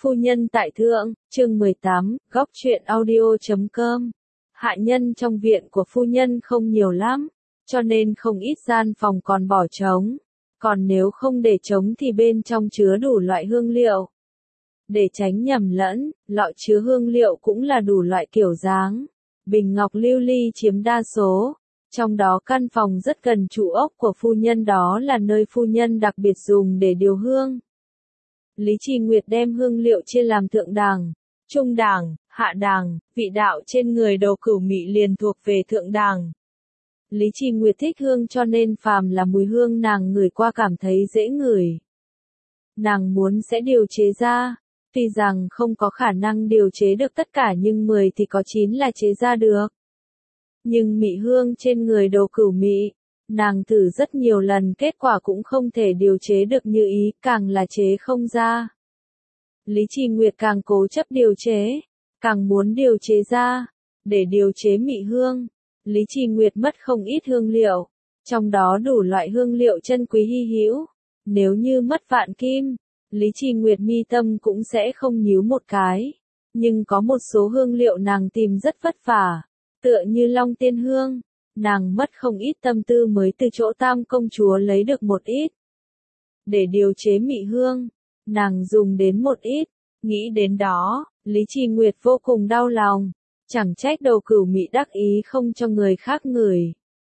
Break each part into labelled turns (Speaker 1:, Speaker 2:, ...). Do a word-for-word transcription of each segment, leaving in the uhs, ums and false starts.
Speaker 1: Phu nhân tại thượng, chương mười tám, góc truyện audio chấm com. Hạ nhân trong viện của phu nhân không nhiều lắm, cho nên không ít gian phòng còn bỏ trống. Còn nếu không để trống thì bên trong chứa đủ loại hương liệu. Để tránh nhầm lẫn, lọ chứa hương liệu cũng là đủ loại kiểu dáng. Bình ngọc lưu ly chiếm đa số. Trong đó căn phòng rất gần trụ ốc của phu nhân, đó là nơi phu nhân đặc biệt dùng để điều hương. Lý Trì Nguyệt đem hương liệu chia làm thượng đẳng, trung đẳng, hạ đẳng, vị đạo trên người Đồ Cửu Mị liền thuộc về thượng đẳng. Lý Trì Nguyệt thích hương cho nên phàm là mùi hương nàng ngửi qua cảm thấy dễ ngửi. Nàng muốn sẽ điều chế ra, tuy rằng không có khả năng điều chế được tất cả nhưng mười thì có chín là chế ra được. Nhưng mị hương trên người Đồ Cửu Mị, nàng thử rất nhiều lần kết quả cũng không thể điều chế được như ý, càng là chế không ra. Lý Trì Nguyệt càng cố chấp điều chế, càng muốn điều chế ra. Để điều chế mị hương, Lý Trì Nguyệt mất không ít hương liệu, trong đó đủ loại hương liệu chân quý hy hữu. Nếu như mất vạn kim, Lý Trì Nguyệt mi tâm cũng sẽ không nhíu một cái. Nhưng có một số hương liệu nàng tìm rất vất vả, tựa như Long Tiên Hương. Nàng mất không ít tâm tư mới từ chỗ Tam công chúa lấy được một ít. Để điều chế mị hương, nàng dùng đến một ít. Nghĩ đến đó, Lý Trì Nguyệt vô cùng đau lòng. Chẳng trách Đồ Cửu Mị đắc ý không cho người khác ngửi.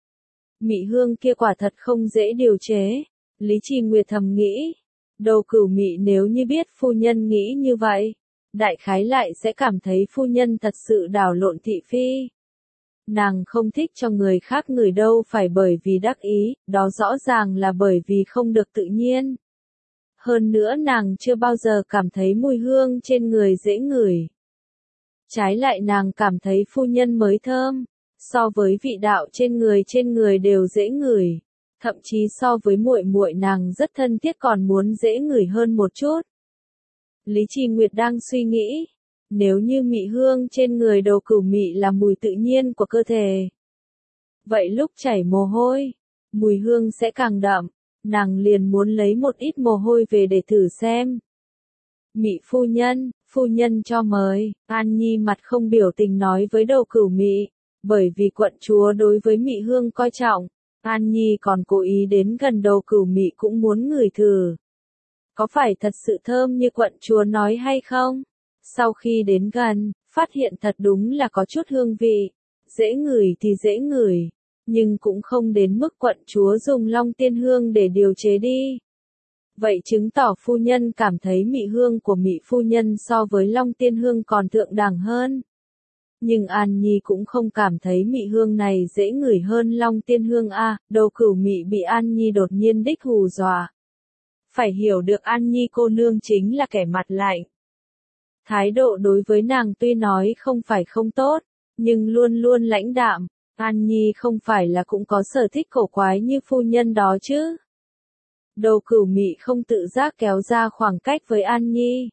Speaker 1: Mị hương kia quả thật không dễ điều chế. Lý Trì Nguyệt thầm nghĩ. Đồ Cửu Mị nếu như biết phu nhân nghĩ như vậy, đại khái lại sẽ cảm thấy phu nhân thật sự đảo lộn thị phi. Nàng không thích cho người khác ngửi đâu phải bởi vì đắc ý, đó rõ ràng là bởi vì không được tự nhiên. Hơn nữa nàng chưa bao giờ cảm thấy mùi hương trên người dễ ngửi. Trái lại nàng cảm thấy phu nhân mới thơm, so với vị đạo trên người trên người đều dễ ngửi, thậm chí so với muội muội nàng rất thân thiết còn muốn dễ ngửi hơn một chút. Lý Trì Nguyệt đang suy nghĩ. Nếu như mị hương trên người Đồ Cửu Mị là mùi tự nhiên của cơ thể, vậy lúc chảy mồ hôi, mùi hương sẽ càng đậm, nàng liền muốn lấy một ít mồ hôi về để thử xem. Mị phu nhân, phu nhân cho mời, An Nhi mặt không biểu tình nói với Đồ Cửu Mị, bởi vì quận chúa đối với mị hương coi trọng, An Nhi còn cố ý đến gần Đồ Cửu Mị cũng muốn ngửi thử. Có phải thật sự thơm như quận chúa nói hay không? Sau khi đến gần, phát hiện thật đúng là có chút hương vị. Dễ ngửi thì dễ ngửi, nhưng cũng không đến mức quận chúa dùng Long Tiên Hương để điều chế đi. Vậy chứng tỏ phu nhân cảm thấy mị hương của mị phu nhân so với Long Tiên Hương còn thượng đẳng hơn. Nhưng An Nhi cũng không cảm thấy mị hương này dễ ngửi hơn Long Tiên Hương a. À, Đồ Cửu Mị bị An Nhi đột nhiên đích hù dọa. Phải hiểu được An Nhi cô nương chính là kẻ mặt lạnh. Thái độ đối với nàng tuy nói không phải không tốt, nhưng luôn luôn lãnh đạm. An Nhi không phải là cũng có sở thích cổ quái như phu nhân đó chứ. Đồ Cửu Mị không tự giác kéo ra khoảng cách với An Nhi.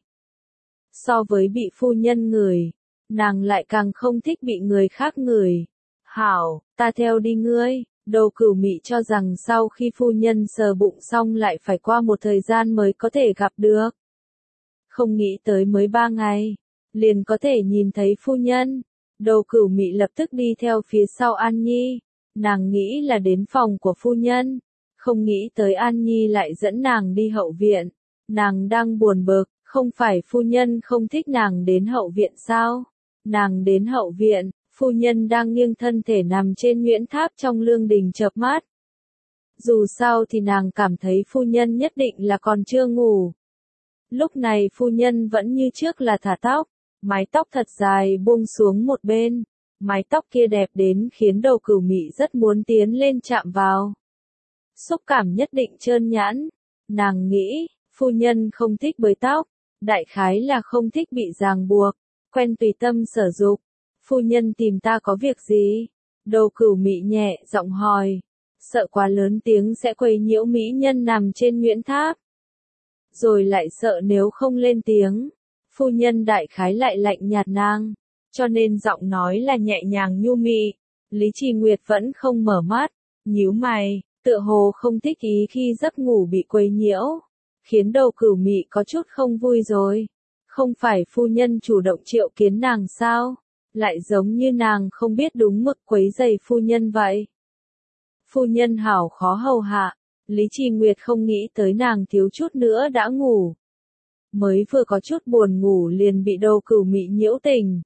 Speaker 1: So với bị phu nhân ngửi, nàng lại càng không thích bị người khác ngửi. Hảo, ta theo đi ngươi. Đồ Cửu Mị cho rằng sau khi phu nhân sờ bụng xong lại phải qua một thời gian mới có thể gặp được. Không nghĩ tới mới ba ngày, liền có thể nhìn thấy phu nhân. Đồ Cửu Mị lập tức đi theo phía sau An Nhi. Nàng nghĩ là đến phòng của phu nhân. Không nghĩ tới An Nhi lại dẫn nàng đi hậu viện. Nàng đang buồn bực, không phải phu nhân không thích nàng đến hậu viện sao? Nàng đến hậu viện, phu nhân đang nghiêng thân thể nằm trên nhuyễn tháp trong lương đình chợp mắt. Dù sao thì nàng cảm thấy phu nhân nhất định là còn chưa ngủ. Lúc này phu nhân vẫn như trước là thả tóc, mái tóc thật dài buông xuống một bên, mái tóc kia đẹp đến khiến Đồ Cửu Mị rất muốn tiến lên chạm vào. Xúc cảm nhất định trơn nhẵn, nàng nghĩ, phu nhân không thích bới tóc, đại khái là không thích bị ràng buộc, quen tùy tâm sở dục. Phu nhân tìm ta có việc gì? Đồ Cửu Mị nhẹ giọng hỏi, sợ quá lớn tiếng sẽ quấy nhiễu mỹ nhân nằm trên nhuyễn tháp. Rồi lại sợ nếu không lên tiếng, phu nhân đại khái lại lạnh nhạt nàng, cho nên giọng nói là nhẹ nhàng nhu mị. Lý Trì Nguyệt vẫn không mở mắt, nhíu mày, tựa hồ không thích ý khi giấc ngủ bị quấy nhiễu, khiến Đồ Cửu Mị có chút không vui rồi. Không phải phu nhân chủ động triệu kiến nàng sao? Lại giống như nàng không biết đúng mực quấy rầy phu nhân vậy. Phu nhân hảo khó hầu hạ, Lý Trì Nguyệt không nghĩ tới nàng thiếu chút nữa đã ngủ. Mới vừa có chút buồn ngủ liền bị Đầu Cửu Mị nhiễu tình.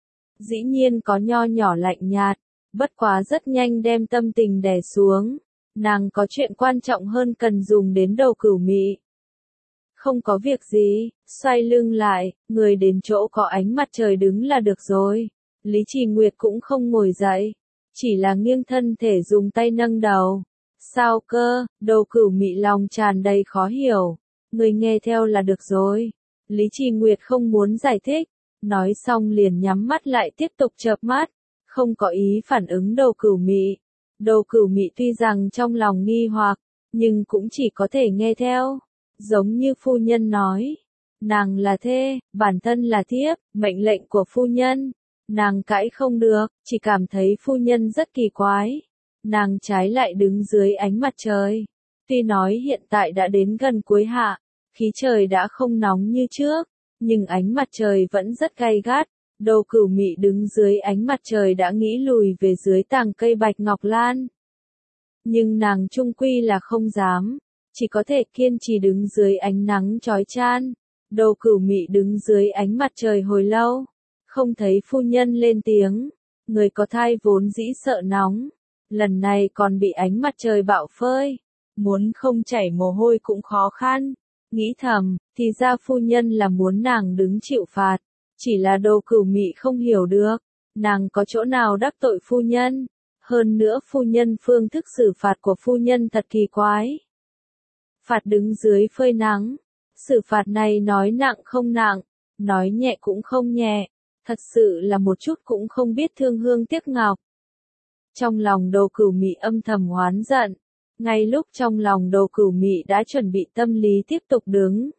Speaker 1: Dĩ nhiên có nho nhỏ lạnh nhạt, bất quá rất nhanh đem tâm tình đè xuống. Nàng có chuyện quan trọng hơn cần dùng đến Đầu Cửu Mị. Không có việc gì, xoay lưng lại, người đến chỗ có ánh mặt trời đứng là được rồi. Lý Trì Nguyệt cũng không ngồi dậy, chỉ là nghiêng thân thể dùng tay nâng đầu. Sao cơ? Đầu Cửu Mị lòng tràn đầy khó hiểu. Người nghe theo là được rồi. Lý Trì Nguyệt không muốn giải thích, nói xong liền nhắm mắt lại tiếp tục chợp mắt, không có ý phản ứng Đầu Cửu Mị. Đầu Cửu Mị tuy rằng trong lòng nghi hoặc, nhưng cũng chỉ có thể nghe theo. Giống như phu nhân nói, nàng là thê, bản thân là thiếp, mệnh lệnh của phu nhân, nàng cãi không được, chỉ cảm thấy phu nhân rất kỳ quái. Nàng trái lại đứng dưới ánh mặt trời. Tuy nói hiện tại đã đến gần cuối hạ, khí trời đã không nóng như trước, nhưng ánh mặt trời vẫn rất gay gắt. Đầu Cửu Mị đứng dưới ánh mặt trời đã nghĩ lùi về dưới tàng cây bạch ngọc lan. Nhưng nàng chung quy là không dám, chỉ có thể kiên trì đứng dưới ánh nắng chói chan. Đầu Cửu Mị đứng dưới ánh mặt trời hồi lâu, không thấy phu nhân lên tiếng. Người có thai vốn dĩ sợ nóng, lần này còn bị ánh mặt trời bạo phơi, muốn không chảy mồ hôi cũng khó khăn. Nghĩ thầm, thì ra phu nhân là muốn nàng đứng chịu phạt, chỉ là Đầu Cửu Mị không hiểu được, nàng có chỗ nào đắc tội phu nhân. Hơn nữa phu nhân phương thức xử phạt của phu nhân thật kỳ quái. Phạt đứng dưới phơi nắng, xử phạt này nói nặng không nặng, nói nhẹ cũng không nhẹ, thật sự là một chút cũng không biết thương hương tiếc ngọc. Trong lòng Đầu Cửu Mị âm thầm oán giận, ngay lúc trong lòng Đầu Cửu Mị đã chuẩn bị tâm lý tiếp tục đứng.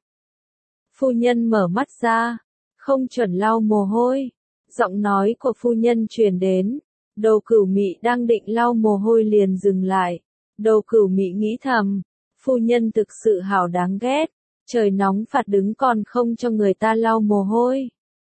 Speaker 1: Phu nhân mở mắt ra, không chuẩn lau mồ hôi, giọng nói của phu nhân truyền đến. Đầu Cửu Mị đang định lau mồ hôi liền dừng lại. Đầu Cửu Mị nghĩ thầm, phu nhân thực sự hảo đáng ghét, trời nóng phạt đứng còn không cho người ta lau mồ hôi.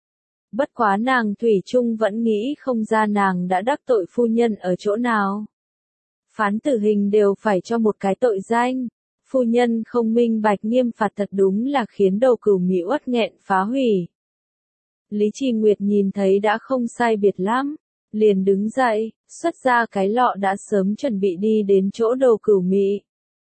Speaker 1: Bất quá nàng thủy chung vẫn nghĩ không ra nàng đã đắc tội phu nhân ở chỗ nào. Phán tử hình đều phải cho một cái tội danh, phu nhân không minh bạch nghiêm phạt thật đúng là khiến Đầu Cửu Mị uất nghẹn phá hủy. Lý Trì Nguyệt nhìn thấy đã không sai biệt lắm, liền đứng dậy, xuất ra cái lọ đã sớm chuẩn bị đi đến chỗ Đầu Cửu Mị.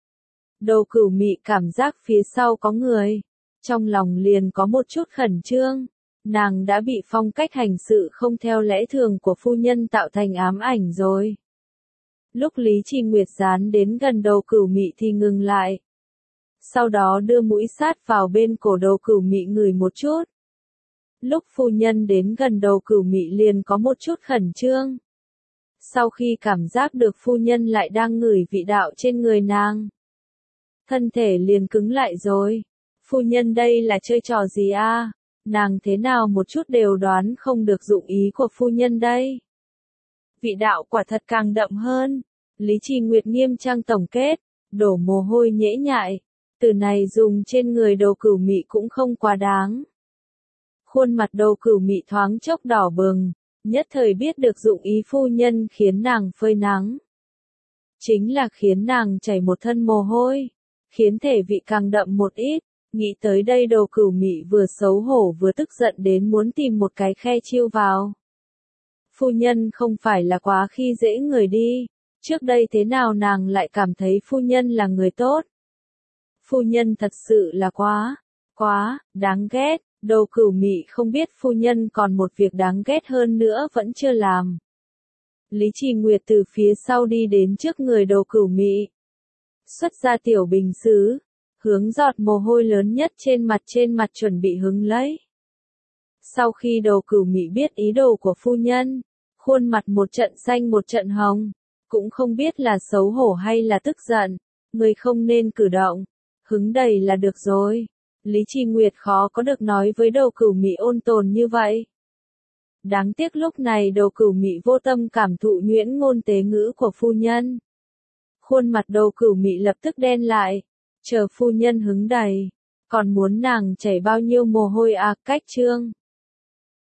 Speaker 1: Đầu Cửu Mị cảm giác phía sau có người, trong lòng liền có một chút khẩn trương, nàng đã bị phong cách hành sự không theo lẽ thường của phu nhân tạo thành ám ảnh rồi. Lúc Lý Trì Nguyệt dán đến gần Đầu Cửu Mị thì ngừng lại. Sau đó đưa mũi sát vào bên cổ Đầu Cửu Mị ngửi một chút. Lúc phu nhân đến gần Đầu Cửu Mị liền có một chút khẩn trương. Sau khi cảm giác được phu nhân lại đang ngửi vị đạo trên người nàng, thân thể liền cứng lại rồi. Phu nhân đây là chơi trò gì a? À? Nàng thế nào một chút đều đoán không được dụng ý của phu nhân đây. Vị đạo quả thật càng đậm hơn. Lý Trì Nguyệt nghiêm trang tổng kết, đổ mồ hôi nhễ nhại. Từ này dùng trên người Đầu Cửu Mị cũng không quá đáng. Khuôn mặt Đầu Cửu Mị thoáng chốc đỏ bừng, nhất thời biết được dụng ý phu nhân khiến nàng phơi nắng. Chính là khiến nàng chảy một thân mồ hôi, khiến thể vị càng đậm một ít. Nghĩ tới đây Đầu Cửu Mị vừa xấu hổ vừa tức giận đến muốn tìm một cái khe chiêu vào. Phu nhân không phải là quá khi dễ người đi, trước đây thế nào nàng lại cảm thấy phu nhân là người tốt. Phu nhân thật sự là quá, quá, đáng ghét. Đầu Cửu Mị không biết phu nhân còn một việc đáng ghét hơn nữa vẫn chưa làm. Lý Trì Nguyệt từ phía sau đi đến trước người Đầu Cửu Mị, xuất ra tiểu bình sứ, hướng giọt mồ hôi lớn nhất trên mặt trên mặt chuẩn bị hứng lấy. Sau khi Đầu Cửu Mị biết ý đồ của phu nhân, khuôn mặt một trận xanh một trận hồng, cũng không biết là xấu hổ hay là tức giận, người không nên cử động, hứng đầy là được rồi. Lý Trì Nguyệt khó có được nói với Đầu Cửu Mị ôn tồn như vậy. Đáng tiếc lúc này Đầu Cửu Mị vô tâm cảm thụ nhuyễn ngôn tế ngữ của phu nhân. Khuôn mặt Đầu Cửu Mị lập tức đen lại, chờ phu nhân hứng đầy, Còn muốn nàng chảy bao nhiêu mồ hôi à, cách trương.